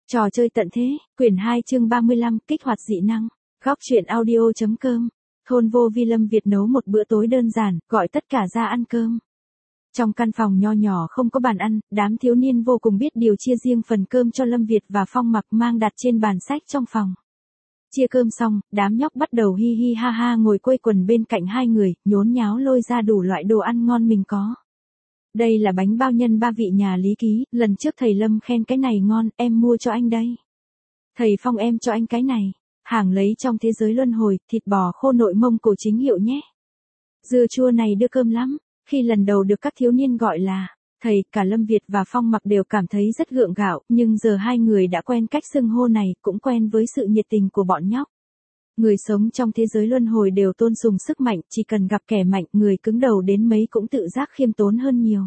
Trò chơi tận thế, quyển 2 chương 35, kích hoạt dị năng. Góc truyện audio.com. Thôn Vô Vi Lâm Việt nấu một bữa tối đơn giản, gọi tất cả ra ăn cơm. Trong căn phòng nho nhỏ không có bàn ăn, đám thiếu niên vô cùng biết điều chia riêng phần cơm cho Lâm Việt và Phong Mặc mang đặt trên bàn sách trong phòng. Chia cơm xong, đám nhóc bắt đầu hi hi ha ha ngồi quây quần bên cạnh hai người, nhốn nháo lôi ra đủ loại đồ ăn ngon mình có. Đây là bánh bao nhân ba vị nhà Lý Ký, lần trước thầy Lâm khen cái này ngon, em mua cho anh đây. Thầy Phong em cho anh cái này, hàng lấy trong thế giới luân hồi, thịt bò khô nội Mông Cổ chính hiệu nhé. Dưa chua này đưa cơm lắm, khi lần đầu được các thiếu niên gọi là thầy, cả Lâm Việt và Phong Mặc đều cảm thấy rất gượng gạo, nhưng giờ hai người đã quen cách xưng hô này, cũng quen với sự nhiệt tình của bọn nhóc. Người sống trong thế giới luân hồi đều tôn sùng sức mạnh, chỉ cần gặp kẻ mạnh, người cứng đầu đến mấy cũng tự giác khiêm tốn hơn nhiều.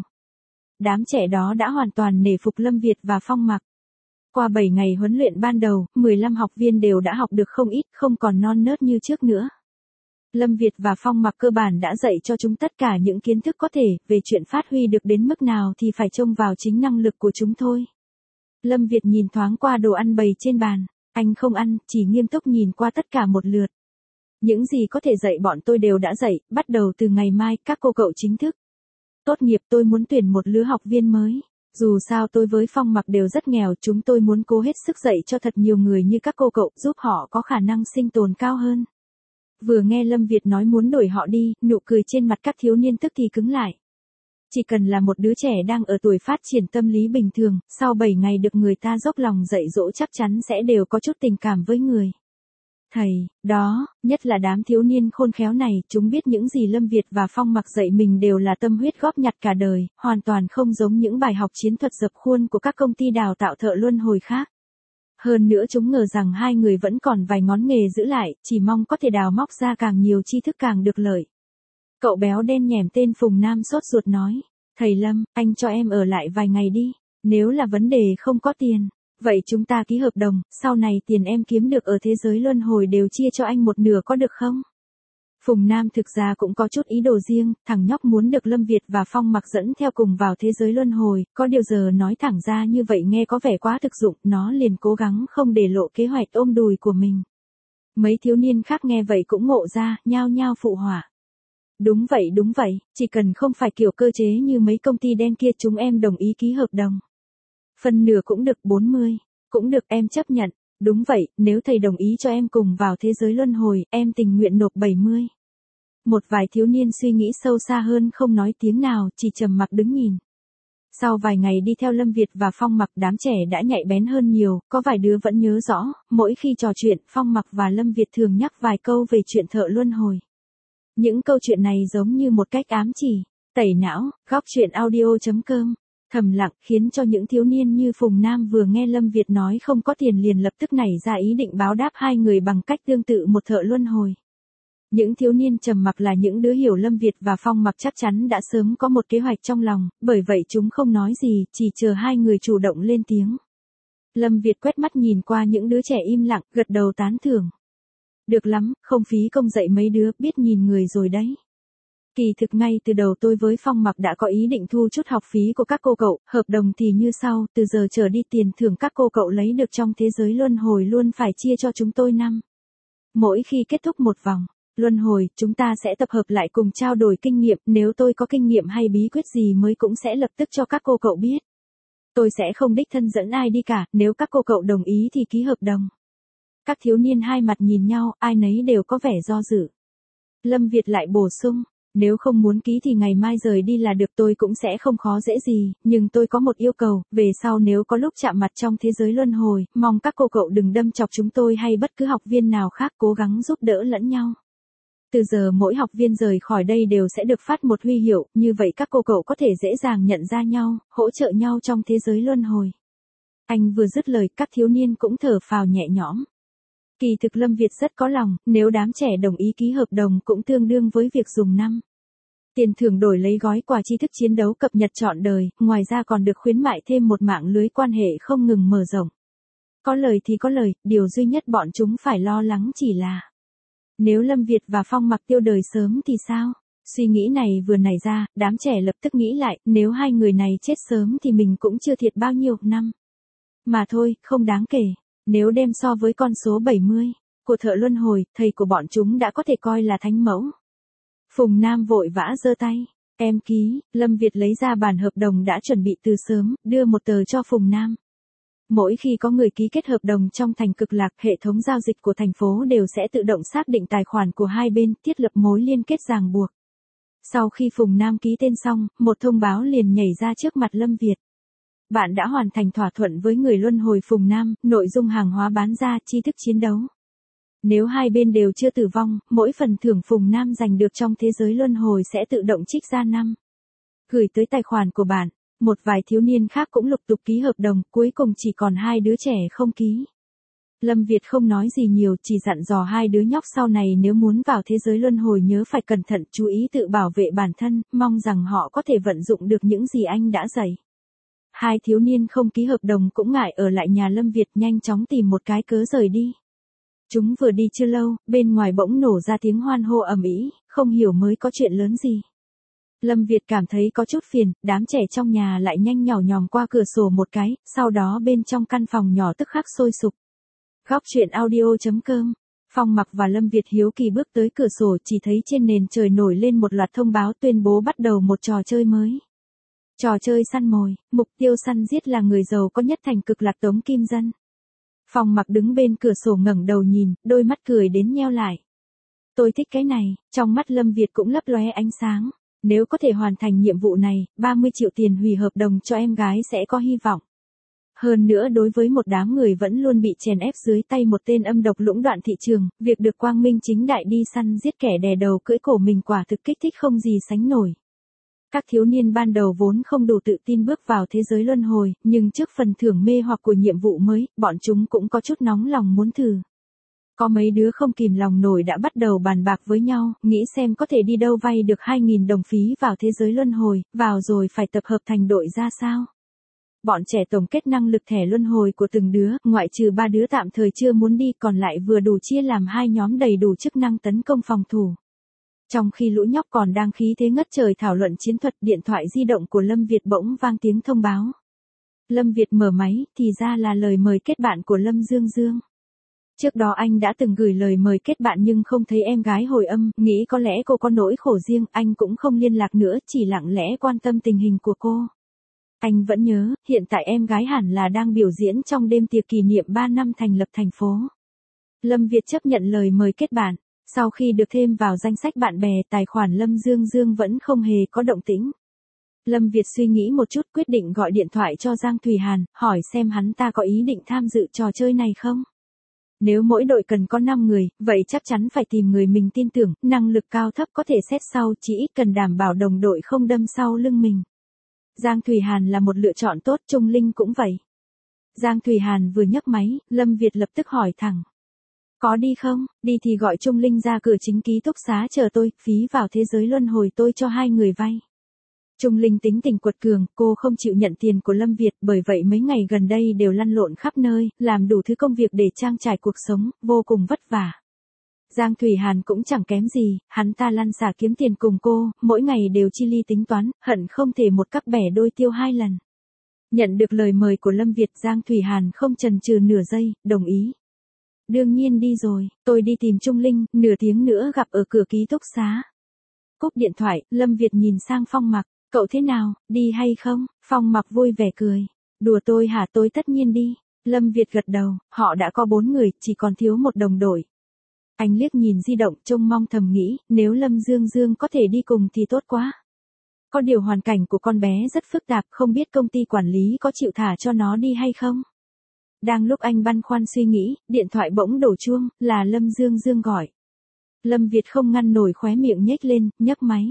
Đám trẻ đó đã hoàn toàn nể phục Lâm Việt và Phong Mặc. Qua 7 ngày huấn luyện ban đầu, 15 học viên đều đã học được không ít, không còn non nớt như trước nữa. Lâm Việt và Phong Mặc cơ bản đã dạy cho chúng tất cả những kiến thức có thể, về chuyện phát huy được đến mức nào thì phải trông vào chính năng lực của chúng thôi. Lâm Việt nhìn thoáng qua đồ ăn bày trên bàn. Anh không ăn, chỉ nghiêm túc nhìn qua tất cả một lượt. Những gì có thể dạy bọn tôi đều đã dạy, bắt đầu từ ngày mai, các cô cậu chính thức tốt nghiệp, tôi muốn tuyển một lứa học viên mới. Dù sao tôi với Phong Mặc đều rất nghèo, chúng tôi muốn cố hết sức dạy cho thật nhiều người như các cô cậu, giúp họ có khả năng sinh tồn cao hơn. Vừa nghe Lâm Việt nói muốn đổi họ đi, nụ cười trên mặt các thiếu niên tức thì cứng lại. Chỉ cần là một đứa trẻ đang ở tuổi phát triển tâm lý bình thường, sau 7 ngày được người ta dốc lòng dạy dỗ chắc chắn sẽ đều có chút tình cảm với người thầy đó, nhất là đám thiếu niên khôn khéo này, chúng biết những gì Lâm Việt và Phong Mặc dạy mình đều là tâm huyết góp nhặt cả đời, hoàn toàn không giống những bài học chiến thuật dập khuôn của các công ty đào tạo thợ luân hồi khác. Hơn nữa chúng ngờ rằng hai người vẫn còn vài ngón nghề giữ lại, chỉ mong có thể đào móc ra càng nhiều tri thức càng được lợi. Cậu béo đen nhẻm tên Phùng Nam sốt ruột nói, thầy Lâm, anh cho em ở lại vài ngày đi, nếu là vấn đề không có tiền, vậy chúng ta ký hợp đồng, sau này tiền em kiếm được ở thế giới luân hồi đều chia cho anh một nửa có được không? Phùng Nam thực ra cũng có chút ý đồ riêng, thằng nhóc muốn được Lâm Việt và Phong Mặc dẫn theo cùng vào thế giới luân hồi, có điều giờ nói thẳng ra như vậy nghe có vẻ quá thực dụng, nó liền cố gắng không để lộ kế hoạch ôm đùi của mình. Mấy thiếu niên khác nghe vậy cũng ngộ ra, nhao nhao phụ họa. Đúng vậy, chỉ cần không phải kiểu cơ chế như mấy công ty đen kia chúng em đồng ý ký hợp đồng. Phần nửa cũng được 40, cũng được em chấp nhận, đúng vậy, nếu thầy đồng ý cho em cùng vào thế giới luân hồi, em tình nguyện nộp 70. Một vài thiếu niên suy nghĩ sâu xa hơn không nói tiếng nào, chỉ trầm mặc đứng nhìn. Sau vài ngày đi theo Lâm Việt và Phong Mặc, đám trẻ đã nhạy bén hơn nhiều, có vài đứa vẫn nhớ rõ, mỗi khi trò chuyện, Phong Mặc và Lâm Việt thường nhắc vài câu về chuyện thợ luân hồi. Những câu chuyện này giống như một cách ám chỉ, tẩy não, góc truyện audio.com. Thầm lặng khiến cho những thiếu niên như Phùng Nam vừa nghe Lâm Việt nói không có tiền liền lập tức nảy ra ý định báo đáp hai người bằng cách tương tự một thợ luân hồi. Những thiếu niên trầm mặc là những đứa hiểu Lâm Việt và Phong Mặc chắc chắn đã sớm có một kế hoạch trong lòng, bởi vậy chúng không nói gì, chỉ chờ hai người chủ động lên tiếng. Lâm Việt quét mắt nhìn qua những đứa trẻ im lặng, gật đầu tán thưởng. Được lắm, không phí công dạy mấy đứa, biết nhìn người rồi đấy. Kỳ thực ngay từ đầu tôi với Phong Mặc đã có ý định thu chút học phí của các cô cậu, hợp đồng thì như sau, từ giờ trở đi tiền thưởng các cô cậu lấy được trong thế giới luân hồi luôn phải chia cho chúng tôi 5. Mỗi khi kết thúc một vòng luân hồi, chúng ta sẽ tập hợp lại cùng trao đổi kinh nghiệm, nếu tôi có kinh nghiệm hay bí quyết gì mới cũng sẽ lập tức cho các cô cậu biết. Tôi sẽ không đích thân dẫn ai đi cả, nếu các cô cậu đồng ý thì ký hợp đồng. Các thiếu niên hai mặt nhìn nhau, ai nấy đều có vẻ do dự. Lâm Việt lại bổ sung, nếu không muốn ký thì ngày mai rời đi là được, tôi cũng sẽ không khó dễ gì, nhưng tôi có một yêu cầu, về sau nếu có lúc chạm mặt trong thế giới luân hồi, mong các cô cậu đừng đâm chọc chúng tôi hay bất cứ học viên nào khác, cố gắng giúp đỡ lẫn nhau. Từ giờ mỗi học viên rời khỏi đây đều sẽ được phát một huy hiệu, như vậy các cô cậu có thể dễ dàng nhận ra nhau, hỗ trợ nhau trong thế giới luân hồi. Anh vừa dứt lời, các thiếu niên cũng thở phào nhẹ nhõm. Kỳ thực Lâm Việt rất có lòng, nếu đám trẻ đồng ý ký hợp đồng cũng tương đương với việc dùng 5. Tiền thưởng đổi lấy gói quà tri thức chiến đấu cập nhật trọn đời, ngoài ra còn được khuyến mại thêm một mạng lưới quan hệ không ngừng mở rộng. Có lời thì có lời, điều duy nhất bọn chúng phải lo lắng chỉ là nếu Lâm Việt và Phong Mặc tiêu đời sớm thì sao? Suy nghĩ này vừa nảy ra, đám trẻ lập tức nghĩ lại, nếu hai người này chết sớm thì mình cũng chưa thiệt bao nhiêu năm. Mà thôi, không đáng kể. Nếu đem so với con số 70 của thợ luân hồi, thầy của bọn chúng đã có thể coi là thánh mẫu. Phùng Nam vội vã giơ tay. Em ký. Lâm Việt lấy ra bản hợp đồng đã chuẩn bị từ sớm, đưa một tờ cho Phùng Nam. Mỗi khi có người ký kết hợp đồng trong thành Cực Lạc, hệ thống giao dịch của thành phố đều sẽ tự động xác định tài khoản của hai bên, thiết lập mối liên kết ràng buộc. Sau khi Phùng Nam ký tên xong, một thông báo liền nhảy ra trước mặt Lâm Việt. Bạn đã hoàn thành thỏa thuận với người luân hồi Phùng Nam, nội dung hàng hóa bán ra, chi thức chiến đấu. Nếu hai bên đều chưa tử vong, mỗi phần thưởng Phùng Nam giành được trong thế giới luân hồi sẽ tự động trích ra 5. Gửi tới tài khoản của bạn. Một vài thiếu niên khác cũng lục tục ký hợp đồng, cuối cùng chỉ còn 2 đứa trẻ không ký. Lâm Việt không nói gì nhiều, chỉ dặn dò 2 đứa nhóc sau này nếu muốn vào thế giới luân hồi nhớ phải cẩn thận, chú ý tự bảo vệ bản thân, mong rằng họ có thể vận dụng được những gì anh đã dạy. 2 thiếu niên không ký hợp đồng cũng ngại ở lại nhà Lâm Việt, nhanh chóng tìm một cái cớ rời đi. Chúng vừa đi chưa lâu, bên ngoài bỗng nổ ra tiếng hoan hô ầm ĩ, không hiểu mới có chuyện lớn gì. Lâm Việt cảm thấy có chút phiền, đám trẻ trong nhà lại nhanh nhỏ nhòm qua cửa sổ một cái, sau đó bên trong căn phòng nhỏ tức khắc sôi sục. Góc truyện audio.com. Phong Mặc và Lâm Việt hiếu kỳ bước tới cửa sổ, chỉ thấy trên nền trời nổi lên một loạt thông báo tuyên bố bắt đầu một trò chơi mới. Trò chơi săn mồi, mục tiêu săn giết là người giàu có nhất thành Cực Lạc Tống Kim Dân. Phong Mặc đứng bên cửa sổ ngẩng đầu nhìn, đôi mắt cười đến nheo lại. Tôi thích cái này, trong mắt Lâm Việt cũng lấp lóe ánh sáng. Nếu có thể hoàn thành nhiệm vụ này, 30 triệu tiền hủy hợp đồng cho em gái sẽ có hy vọng. Hơn nữa đối với một đám người vẫn luôn bị chèn ép dưới tay một tên âm độc lũng đoạn thị trường, việc được quang minh chính đại đi săn giết kẻ đè đầu cưỡi cổ mình quả thực kích thích không gì sánh nổi. Các thiếu niên ban đầu vốn không đủ tự tin bước vào thế giới luân hồi, nhưng trước phần thưởng mê hoặc của nhiệm vụ mới, bọn chúng cũng có chút nóng lòng muốn thử. Có mấy đứa không kìm lòng nổi đã bắt đầu bàn bạc với nhau, nghĩ xem có thể đi đâu vay được 2.000 đồng phí vào thế giới luân hồi, vào rồi phải tập hợp thành đội ra sao. Bọn trẻ tổng kết năng lực thẻ luân hồi của từng đứa, ngoại trừ 3 đứa tạm thời chưa muốn đi, còn lại vừa đủ chia làm 2 nhóm đầy đủ chức năng tấn công phòng thủ. Trong khi lũ nhóc còn đang khí thế ngất trời thảo luận chiến thuật, điện thoại di động của Lâm Việt bỗng vang tiếng thông báo. Lâm Việt mở máy, thì ra là lời mời kết bạn của Lâm Dương Dương. Trước đó anh đã từng gửi lời mời kết bạn nhưng không thấy em gái hồi âm, nghĩ có lẽ cô có nỗi khổ riêng, anh cũng không liên lạc nữa, chỉ lặng lẽ quan tâm tình hình của cô. Anh vẫn nhớ, hiện tại em gái hẳn là đang biểu diễn trong đêm tiệc kỷ niệm 3 năm thành lập thành phố. Lâm Việt chấp nhận lời mời kết bạn. Sau khi được thêm vào danh sách bạn bè, tài khoản Lâm Dương Dương vẫn không hề có động tĩnh. Lâm Việt suy nghĩ một chút, quyết định gọi điện thoại cho Giang Thùy Hàn, hỏi xem hắn ta có ý định tham dự trò chơi này không. Nếu mỗi đội cần có 5 người, vậy chắc chắn phải tìm người mình tin tưởng, năng lực cao thấp có thể xét sau, chỉ ít cần đảm bảo đồng đội không đâm sau lưng mình. Giang Thùy Hàn là một lựa chọn tốt, Trung Linh cũng vậy. Giang Thùy Hàn vừa nhấc máy, Lâm Việt lập tức hỏi thẳng. Có đi không? Đi thì gọi Trung Linh ra cửa chính ký túc xá chờ tôi, phí vào thế giới luân hồi tôi cho 2 người vay. Trung Linh tính tình quật cường, cô không chịu nhận tiền của Lâm Việt, bởi vậy mấy ngày gần đây đều lăn lộn khắp nơi, làm đủ thứ công việc để trang trải cuộc sống, vô cùng vất vả. Giang Thùy Hàn cũng chẳng kém gì, hắn ta lăn xả kiếm tiền cùng cô, mỗi ngày đều chi ly tính toán, hận không thể một cắc bẻ đôi tiêu 2 lần. Nhận được lời mời của Lâm Việt, Giang Thùy Hàn không chần chừ nửa giây, đồng ý. Đương nhiên đi rồi, tôi đi tìm Trung Linh, nửa tiếng nữa gặp ở cửa ký túc xá. Cúp điện thoại, Lâm Việt nhìn sang Phong Mặc, cậu thế nào, đi hay không? Phong Mặc vui vẻ cười. Đùa tôi hả, tôi tất nhiên đi. Lâm Việt gật đầu, họ đã có 4 người, chỉ còn thiếu một đồng đội. Anh liếc nhìn di động, trông mong thầm nghĩ, nếu Lâm Dương Dương có thể đi cùng thì tốt quá. Có điều hoàn cảnh của con bé rất phức tạp, không biết công ty quản lý có chịu thả cho nó đi hay không. Đang lúc anh băn khoăn suy nghĩ, điện thoại bỗng đổ chuông, là Lâm Dương Dương gọi. Lâm Việt không ngăn nổi khóe miệng nhếch lên, nhấc máy.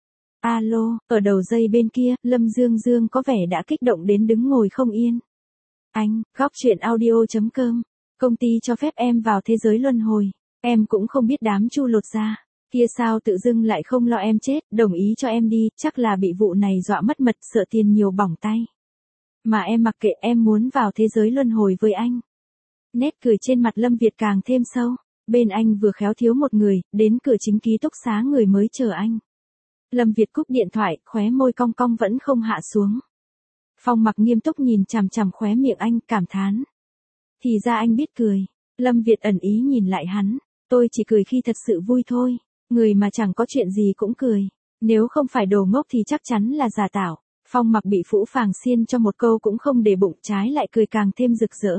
Alo, ở đầu dây bên kia, Lâm Dương Dương có vẻ đã kích động đến đứng ngồi không yên. Anh, góc truyện audio.com, công ty cho phép em vào thế giới luân hồi. Em cũng không biết đám Chu lột ra. Kia sao tự dưng lại không lo em chết, đồng ý cho em đi, chắc là bị vụ này dọa mất mật, sợ tiền nhiều bỏng tay. Mà em mặc kệ, em muốn vào thế giới luân hồi với anh. Nét cười trên mặt Lâm Việt càng thêm sâu. Bên anh vừa khéo thiếu một người, đến cửa chính ký túc xá người mới chờ anh. Lâm Việt cúp điện thoại, khóe môi cong cong vẫn không hạ xuống. Phong Mặc nghiêm túc nhìn chằm chằm khóe miệng anh, cảm thán. Thì ra anh biết cười. Lâm Việt ẩn ý nhìn lại hắn. Tôi chỉ cười khi thật sự vui thôi. Người mà chẳng có chuyện gì cũng cười. Nếu không phải đồ ngốc thì chắc chắn là giả tạo. Phong Mặc bị Phũ Phàng xiên cho một câu cũng không để bụng, trái lại cười càng thêm rực rỡ.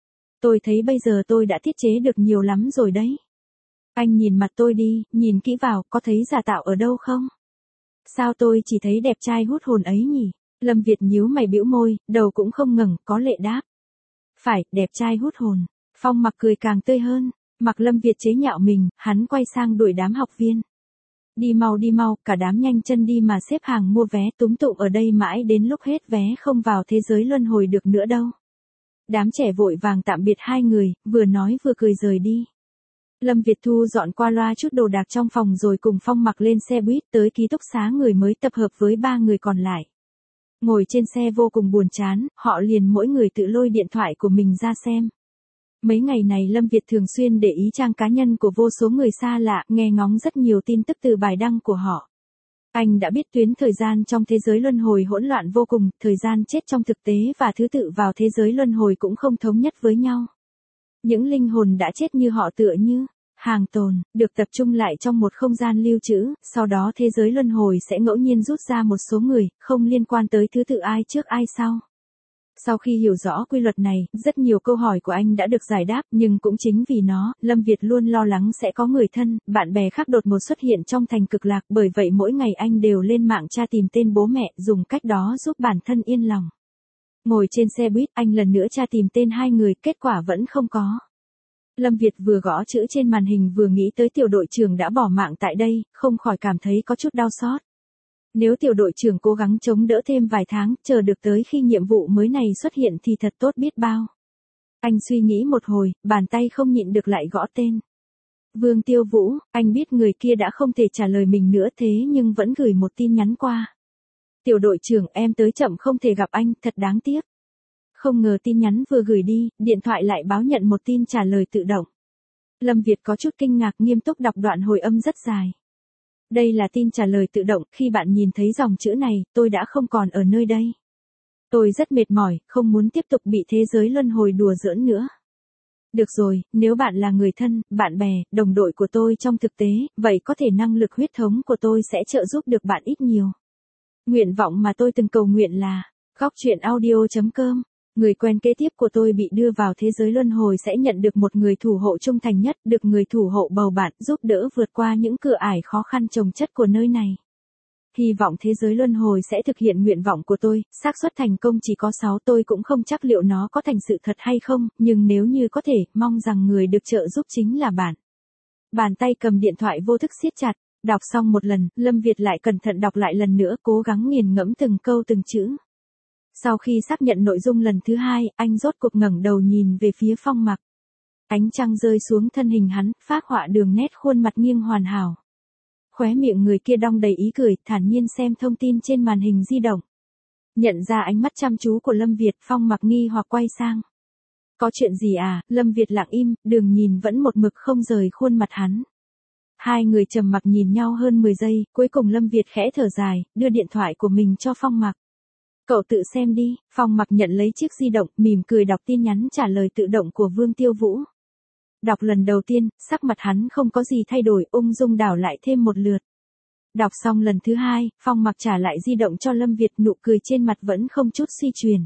Tôi thấy bây giờ tôi đã tiết chế được nhiều lắm rồi đấy. Anh nhìn mặt tôi đi, nhìn kỹ vào, có thấy giả tạo ở đâu không? Sao tôi chỉ thấy đẹp trai hút hồn ấy nhỉ? Lâm Việt nhíu mày bĩu môi, đầu cũng không ngẩng, có lệ đáp. Phải, đẹp trai hút hồn. Phong Mặc cười càng tươi hơn. Mặc Lâm Việt chế nhạo mình, hắn quay sang đuổi đám học viên. Đi mau, cả đám nhanh chân đi mà xếp hàng mua vé, túm tụm ở đây mãi đến lúc hết vé không vào thế giới luân hồi được nữa đâu. Đám trẻ vội vàng tạm biệt hai người, vừa nói vừa cười rời đi. Lâm Việt thu dọn qua loa chút đồ đạc trong phòng rồi cùng Phong Mặc lên xe buýt tới ký túc xá người mới tập hợp với 3 người còn lại. Ngồi trên xe vô cùng buồn chán, họ liền mỗi người tự lôi điện thoại của mình ra xem. Mấy ngày này Lâm Việt thường xuyên để ý trang cá nhân của vô số người xa lạ, nghe ngóng rất nhiều tin tức từ bài đăng của họ. Anh đã biết tuyến thời gian trong thế giới luân hồi hỗn loạn vô cùng, thời gian chết trong thực tế và thứ tự vào thế giới luân hồi cũng không thống nhất với nhau. Những linh hồn đã chết như họ tựa như hàng tồn, được tập trung lại trong một không gian lưu trữ, sau đó thế giới luân hồi sẽ ngẫu nhiên rút ra một số người, không liên quan tới thứ tự ai trước ai sau. Sau khi hiểu rõ quy luật này, rất nhiều câu hỏi của anh đã được giải đáp, nhưng cũng chính vì nó, Lâm Việt luôn lo lắng sẽ có người thân, bạn bè khác đột ngột xuất hiện trong thành cực lạc, bởi vậy mỗi ngày anh đều lên mạng tra tìm tên bố mẹ, dùng cách đó giúp bản thân yên lòng. Ngồi trên xe buýt, anh lần nữa tra tìm tên hai người, kết quả vẫn không có. Lâm Việt vừa gõ chữ trên màn hình vừa nghĩ tới tiểu đội trưởng đã bỏ mạng tại đây, không khỏi cảm thấy có chút đau xót. Nếu tiểu đội trưởng cố gắng chống đỡ thêm vài tháng, chờ được tới khi nhiệm vụ mới này xuất hiện thì thật tốt biết bao. Anh suy nghĩ một hồi, bàn tay không nhịn được lại gõ tên. Vương Tiêu Vũ, anh biết người kia đã không thể trả lời mình nữa thế nhưng vẫn gửi một tin nhắn qua. Tiểu đội trưởng, em tới chậm không thể gặp anh, thật đáng tiếc. Không ngờ tin nhắn vừa gửi đi, điện thoại lại báo nhận một tin trả lời tự động. Lâm Việt có chút kinh ngạc, nghiêm túc đọc đoạn hồi âm rất dài. Đây là tin trả lời tự động, khi bạn nhìn thấy dòng chữ này, tôi đã không còn ở nơi đây. Tôi rất mệt mỏi, không muốn tiếp tục bị thế giới luân hồi đùa giỡn nữa. Được rồi, nếu bạn là người thân, bạn bè, đồng đội của tôi trong thực tế, vậy có thể năng lực huyết thống của tôi sẽ trợ giúp được bạn ít nhiều. Nguyện vọng mà tôi từng cầu nguyện là, goctruyện.audio.com. Người quen kế tiếp của tôi bị đưa vào thế giới luân hồi sẽ nhận được một người thủ hộ trung thành nhất, được người thủ hộ bầu bạn, giúp đỡ vượt qua những cửa ải khó khăn chồng chất của nơi này. Hy vọng thế giới luân hồi sẽ thực hiện nguyện vọng của tôi, xác suất thành công chỉ có 6, tôi cũng không chắc liệu nó có thành sự thật hay không, nhưng nếu như có thể, mong rằng người được trợ giúp chính là bạn. Bàn tay cầm điện thoại vô thức siết chặt, đọc xong một lần, Lâm Việt lại cẩn thận đọc lại lần nữa, cố gắng nghiền ngẫm từng câu từng chữ. Sau khi xác nhận nội dung lần thứ 2, anh rốt cuộc ngẩng đầu nhìn về phía Phong Mặc. Ánh trăng rơi xuống thân hình hắn, phác họa đường nét khuôn mặt nghiêng hoàn hảo. Khóe miệng người kia đong đầy ý cười, thản nhiên xem thông tin trên màn hình di động. Nhận ra ánh mắt chăm chú của Lâm Việt, Phong Mặc nghi hoặc quay sang. Có chuyện gì à? Lâm Việt lặng im, đường nhìn vẫn một mực không rời khuôn mặt hắn. Hai người trầm mặc nhìn nhau hơn 10 giây, cuối cùng Lâm Việt khẽ thở dài, đưa điện thoại của mình cho Phong Mặc. Cậu tự xem đi. Phong Mặc nhận lấy chiếc di động, mỉm cười đọc tin nhắn trả lời tự động của Vương Tiêu Vũ. Đọc lần đầu tiên, sắc mặt hắn không có gì thay đổi, ung dung đảo lại thêm một lượt. Đọc xong lần thứ 2, Phong Mặc trả lại di động cho Lâm Việt, nụ cười trên mặt vẫn không chút suy truyền.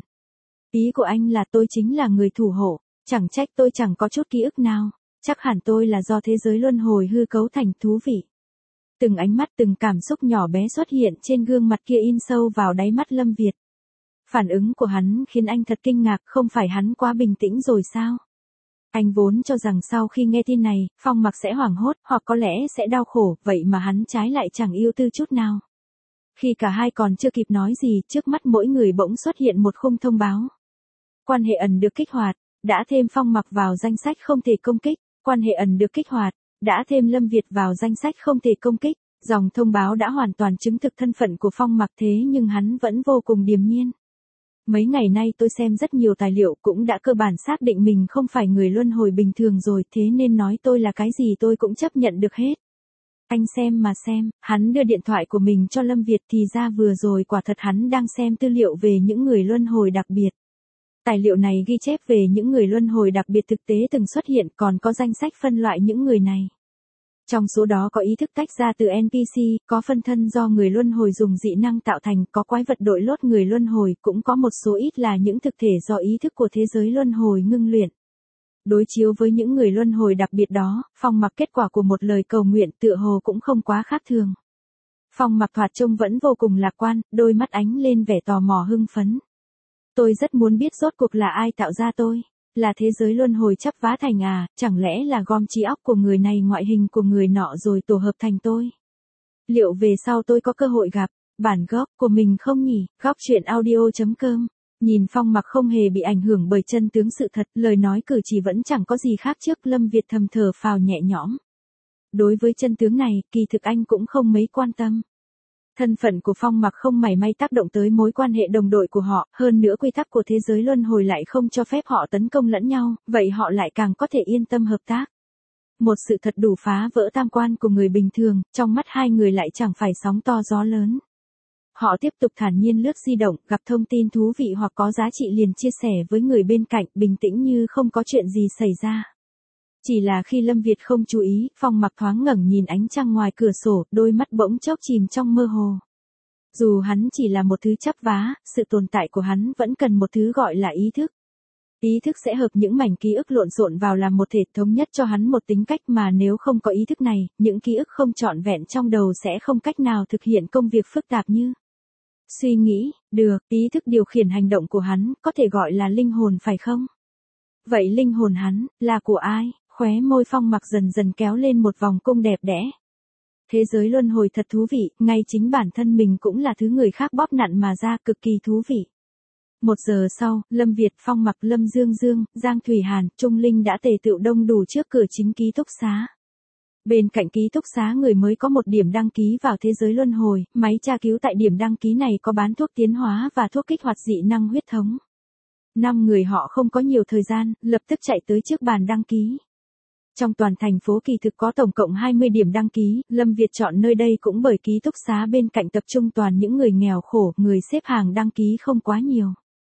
Ý của anh là tôi chính là người thủ hộ, chẳng trách tôi chẳng có chút ký ức nào, chắc hẳn tôi là do thế giới luân hồi hư cấu thành, thú vị. Từng ánh mắt từng cảm xúc nhỏ bé xuất hiện trên gương mặt kia in sâu vào đáy mắt Lâm Việt. Phản ứng của hắn khiến anh thật kinh ngạc, không phải hắn quá bình tĩnh rồi sao? Anh vốn cho rằng sau khi nghe tin này, Phong Mặc sẽ hoảng hốt, hoặc có lẽ sẽ đau khổ, vậy mà hắn trái lại chẳng ưu tư chút nào. Khi cả hai còn chưa kịp nói gì, trước mắt mỗi người bỗng xuất hiện một khung thông báo. Quan hệ ẩn được kích hoạt, đã thêm Phong Mặc vào danh sách không thể công kích. Quan hệ ẩn được kích hoạt, đã thêm Lâm Việt vào danh sách không thể công kích. Dòng thông báo đã hoàn toàn chứng thực thân phận của Phong Mặc, thế nhưng hắn vẫn vô cùng điềm nhiên. Mấy ngày nay tôi xem rất nhiều tài liệu, cũng đã cơ bản xác định mình không phải người luân hồi bình thường rồi, thế nên nói tôi là cái gì tôi cũng chấp nhận được hết. Anh xem mà xem, hắn đưa điện thoại của mình cho Lâm Việt thì ra vừa rồi quả thật hắn đang xem tư liệu về những người luân hồi đặc biệt. Tài liệu này ghi chép về những người luân hồi đặc biệt thực tế từng xuất hiện, còn có danh sách phân loại những người này. Trong số đó có ý thức tách ra từ NPC, có phân thân do người luân hồi dùng dị năng tạo thành, có quái vật đội lốt người luân hồi, cũng có một số ít là những thực thể do ý thức của thế giới luân hồi ngưng luyện. Đối chiếu với những người luân hồi đặc biệt đó, Phong Mặc kết quả của một lời cầu nguyện tựa hồ cũng không quá khác thường. Phong Mặc thoạt trông vẫn vô cùng lạc quan, đôi mắt ánh lên vẻ tò mò hưng phấn. Tôi rất muốn biết rốt cuộc là ai tạo ra tôi. Là thế giới luân hồi chắp vá thành à, chẳng lẽ là gom trí óc của người này ngoại hình của người nọ rồi tổ hợp thành tôi? Liệu về sau tôi có cơ hội gặp bản gốc của mình không nhỉ? Góc truyện audio.com. Nhìn Phong Mặc không hề bị ảnh hưởng bởi chân tướng sự thật, lời nói cử chỉ vẫn chẳng có gì khác trước, Lâm Việt thầm thở phào nhẹ nhõm. Đối với chân tướng này, kỳ thực anh cũng không mấy quan tâm. Thân phận của Phong Mặc không mảy may tác động tới mối quan hệ đồng đội của họ, hơn nữa quy tắc của thế giới luân hồi lại không cho phép họ tấn công lẫn nhau, vậy họ lại càng có thể yên tâm hợp tác. Một sự thật đủ phá vỡ tam quan của người bình thường, trong mắt hai người lại chẳng phải sóng to gió lớn. Họ tiếp tục thản nhiên lướt di động, gặp thông tin thú vị hoặc có giá trị liền chia sẻ với người bên cạnh, bình tĩnh như không có chuyện gì xảy ra. Chỉ là khi Lâm Việt không chú ý, Phong Mặc thoáng ngẩng nhìn ánh trăng ngoài cửa sổ, đôi mắt bỗng chốc chìm trong mơ hồ. Dù hắn chỉ là một thứ chắp vá, sự tồn tại của hắn vẫn cần một thứ gọi là ý thức. Ý thức sẽ hợp những mảnh ký ức lộn xộn vào làm một thể, thống nhất cho hắn một tính cách, mà nếu không có ý thức này, những ký ức không trọn vẹn trong đầu sẽ không cách nào thực hiện công việc phức tạp như suy nghĩ. Được, ý thức điều khiển hành động của hắn, có thể gọi là linh hồn phải không? Vậy linh hồn hắn, là của ai? Khóe môi Phong Mặc dần dần kéo lên một vòng cung đẹp đẽ. Thế giới luân hồi thật thú vị, ngay chính bản thân mình cũng là thứ người khác bóp nặn mà ra, cực kỳ thú vị. 1 giờ sau, Lâm Việt, Phong Mặc, Lâm Dương Dương, Giang Thủy Hàn, Trung Linh đã tề tựu đông đủ trước cửa chính ký túc xá. Bên cạnh ký túc xá người mới có một điểm đăng ký vào thế giới luân hồi, máy tra cứu tại điểm đăng ký này có bán thuốc tiến hóa và thuốc kích hoạt dị năng huyết thống. 5 người họ không có nhiều thời gian, lập tức chạy tới trước bàn đăng ký. Trong toàn thành phố kỳ thực có tổng cộng 20 điểm đăng ký, Lâm Việt chọn nơi đây cũng bởi ký túc xá bên cạnh tập trung toàn những người nghèo khổ, người xếp hàng đăng ký không quá nhiều.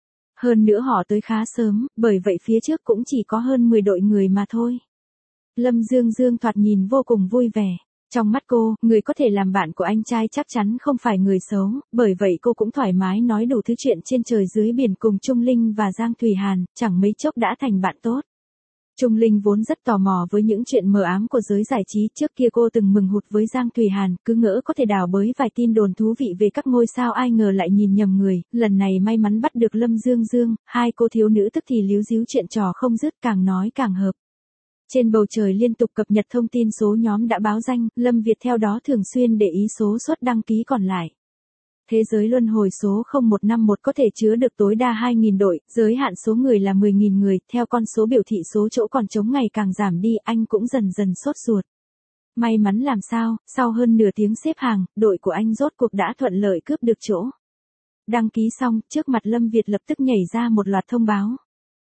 Hơn nữa họ tới khá sớm, bởi vậy phía trước cũng chỉ có hơn 10 đội người mà thôi. Lâm Dương Dương thoạt nhìn vô cùng vui vẻ. Trong mắt cô, người có thể làm bạn của anh trai chắc chắn không phải người xấu, bởi vậy cô cũng thoải mái nói đủ thứ chuyện trên trời dưới biển cùng Trung Linh và Giang Thủy Hàn, chẳng mấy chốc đã thành bạn tốt. Trung Linh vốn rất tò mò với những chuyện mờ ám của giới giải trí, trước kia cô từng mừng hụt với Giang Thủy Hàn, cứ ngỡ có thể đào bới vài tin đồn thú vị về các ngôi sao, ai ngờ lại nhìn nhầm người, lần này may mắn bắt được Lâm Dương Dương, hai cô thiếu nữ tức thì líu díu chuyện trò không dứt, càng nói càng hợp. Trên bầu trời liên tục cập nhật thông tin số nhóm đã báo danh, Lâm Việt theo đó thường xuyên để ý số suất đăng ký còn lại. Thế giới luân hồi số 0151 có thể chứa được tối đa 2.000 đội, giới hạn số người là 10.000 người, theo con số biểu thị số chỗ còn trống ngày càng giảm đi, anh cũng dần dần sốt ruột. May mắn làm sao, sau hơn nửa tiếng xếp hàng, đội của anh rốt cuộc đã thuận lợi cướp được chỗ. Đăng ký xong, trước mặt Lâm Việt lập tức nhảy ra một loạt thông báo.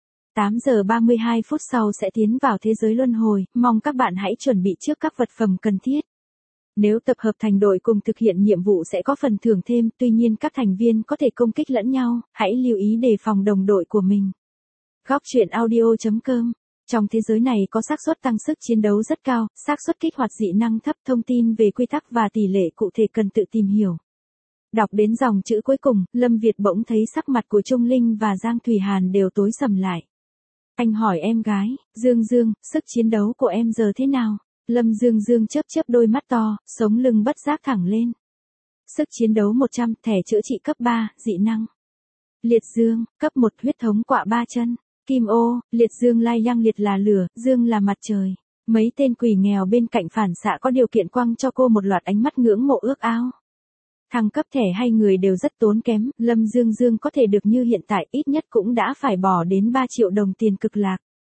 8 giờ 32 phút sau sẽ tiến vào thế giới luân hồi, mong các bạn hãy chuẩn bị trước các vật phẩm cần thiết. Nếu tập hợp thành đội cùng thực hiện nhiệm vụ sẽ có phần thưởng thêm, tuy nhiên các thành viên có thể công kích lẫn nhau, hãy lưu ý đề phòng đồng đội của mình. Góc truyện audio.com. Trong thế giới này có xác suất tăng sức chiến đấu rất cao, xác suất kích hoạt dị năng thấp, thông tin về quy tắc và tỷ lệ cụ thể cần tự tìm hiểu. Đọc đến dòng chữ cuối cùng, Lâm Việt bỗng thấy sắc mặt của Trung Linh và Giang Thủy Hàn đều tối sầm lại. Anh hỏi em gái, Dương Dương, sức chiến đấu của em giờ thế nào? Lâm Dương Dương chớp chớp đôi mắt to, sống lưng bất giác thẳng lên. Sức chiến đấu 100, thẻ chữa trị cấp 3, dị năng. Liệt dương, cấp 1 huyết thống quạ 3 chân. Kim ô, liệt dương lai lăng, liệt là lửa, dương là mặt trời. Mấy tên quỷ nghèo bên cạnh phản xạ có điều kiện quăng cho cô một loạt ánh mắt ngưỡng mộ ước ao. Thăng cấp thẻ hay người đều rất tốn kém, Lâm Dương Dương có thể được như hiện tại ít nhất cũng đã phải bỏ đến 3 triệu đồng tiền cực lạc.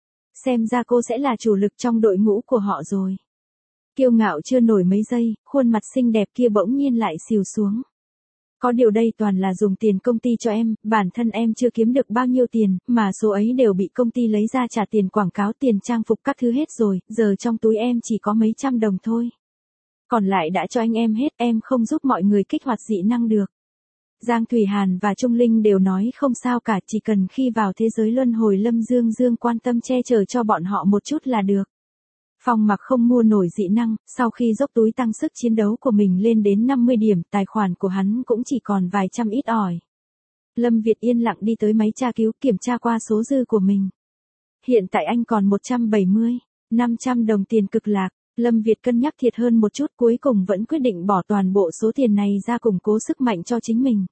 Xem ra cô sẽ là chủ lực trong đội ngũ của họ rồi. Kiêu ngạo chưa nổi mấy giây, khuôn mặt xinh đẹp kia bỗng nhiên lại xìu xuống. Có điều đây toàn là dùng tiền công ty cho em, bản thân em chưa kiếm được bao nhiêu tiền, mà số ấy đều bị công ty lấy ra trả tiền quảng cáo, tiền trang phục các thứ hết rồi, giờ trong túi em chỉ có mấy trăm đồng thôi. còn lại đã cho anh em hết, em không giúp mọi người kích hoạt dị năng được. Giang Thủy Hàn và Trung Linh đều nói không sao cả, chỉ cần khi vào thế giới luân hồi Lâm Dương Dương quan tâm che chở cho bọn họ một chút là được. Phong Mặc không mua nổi dị năng, sau khi dốc túi tăng sức chiến đấu của mình lên đến 50 điểm, tài khoản của hắn cũng chỉ còn vài trăm ít ỏi. Lâm Việt yên lặng đi tới máy tra cứu kiểm tra qua số dư của mình. Hiện tại anh còn 170.500 đồng tiền cực lạc. Lâm Việt cân nhắc thiệt hơn một chút, cuối cùng vẫn quyết định bỏ toàn bộ số tiền này ra củng cố sức mạnh cho chính mình.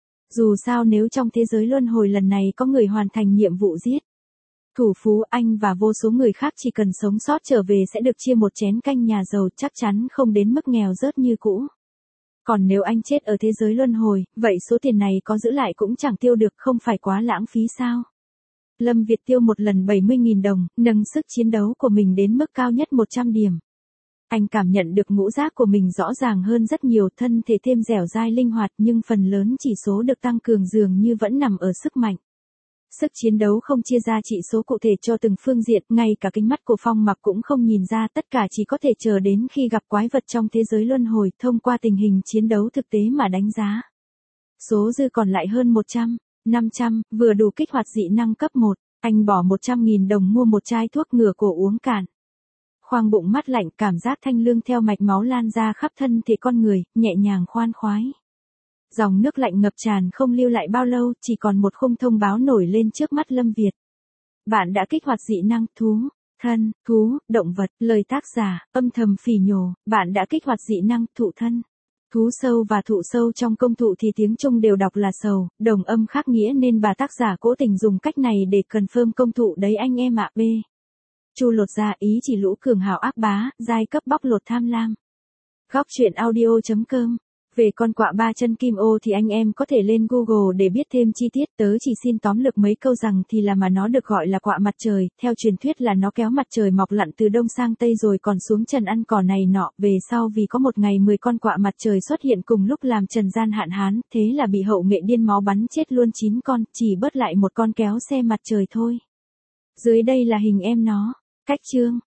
Dù sao nếu trong thế giới luân hồi lần này có người hoàn thành nhiệm vụ giết thủ phú, anh và vô số người khác chỉ cần sống sót trở về sẽ được chia một chén canh nhà giàu, chắc chắn không đến mức nghèo rớt như cũ. Còn nếu anh chết ở thế giới luân hồi, vậy số tiền này có giữ lại cũng chẳng tiêu được, không phải quá lãng phí sao? Lâm Việt tiêu một lần 70.000 đồng, nâng sức chiến đấu của mình đến mức cao nhất 100 điểm. Anh cảm nhận được ngũ giác của mình rõ ràng hơn rất nhiều, thân thể thêm dẻo dai linh hoạt, nhưng phần lớn chỉ số được tăng cường dường như vẫn nằm ở sức mạnh. Sức chiến đấu không chia ra chỉ số cụ thể cho từng phương diện, ngay cả kính mắt của Phong Mặc cũng không nhìn ra, tất cả chỉ có thể chờ đến khi gặp quái vật trong thế giới luân hồi, thông qua tình hình chiến đấu thực tế mà đánh giá. Số dư còn lại hơn 500, vừa đủ kích hoạt dị năng cấp 1, anh bỏ 100.000 đồng mua một chai thuốc ngừa cổ uống cạn. Khoang bụng mát lạnh, cảm giác thanh lương theo mạch máu lan ra khắp thân thể con người, nhẹ nhàng khoan khoái. Dòng nước lạnh ngập tràn không lưu lại bao lâu, chỉ còn một khung thông báo nổi lên trước mắt Lâm Việt. Bạn đã kích hoạt dị năng thú, thân, thú, động vật, lời tác giả, âm thầm phỉ nhổ, bạn đã kích hoạt dị năng thụ thân. Thú sâu và thụ sâu trong công thụ thì tiếng Trung đều đọc là sầu, đồng âm khác nghĩa nên bà tác giả cố tình dùng cách này để confirm công thụ đấy anh em ạ. B. Chu lột ra, ý chỉ lũ cường hào ác bá, giai cấp bóc lột tham lam. Góc truyện audio.com. Về con quạ ba chân kim ô thì anh em có thể lên Google để biết thêm chi tiết, tớ chỉ xin tóm lược mấy câu rằng thì là mà nó được gọi là quạ mặt trời, theo truyền thuyết là nó kéo mặt trời mọc lặn từ đông sang tây rồi còn xuống trần ăn cỏ này nọ, về sau vì có một ngày 10 con quạ mặt trời xuất hiện cùng lúc làm trần gian hạn hán, thế là bị hậu nghệ điên máu bắn chết luôn 9 con, chỉ bớt lại một con kéo xe mặt trời thôi. Dưới đây là hình em nó. Cách chương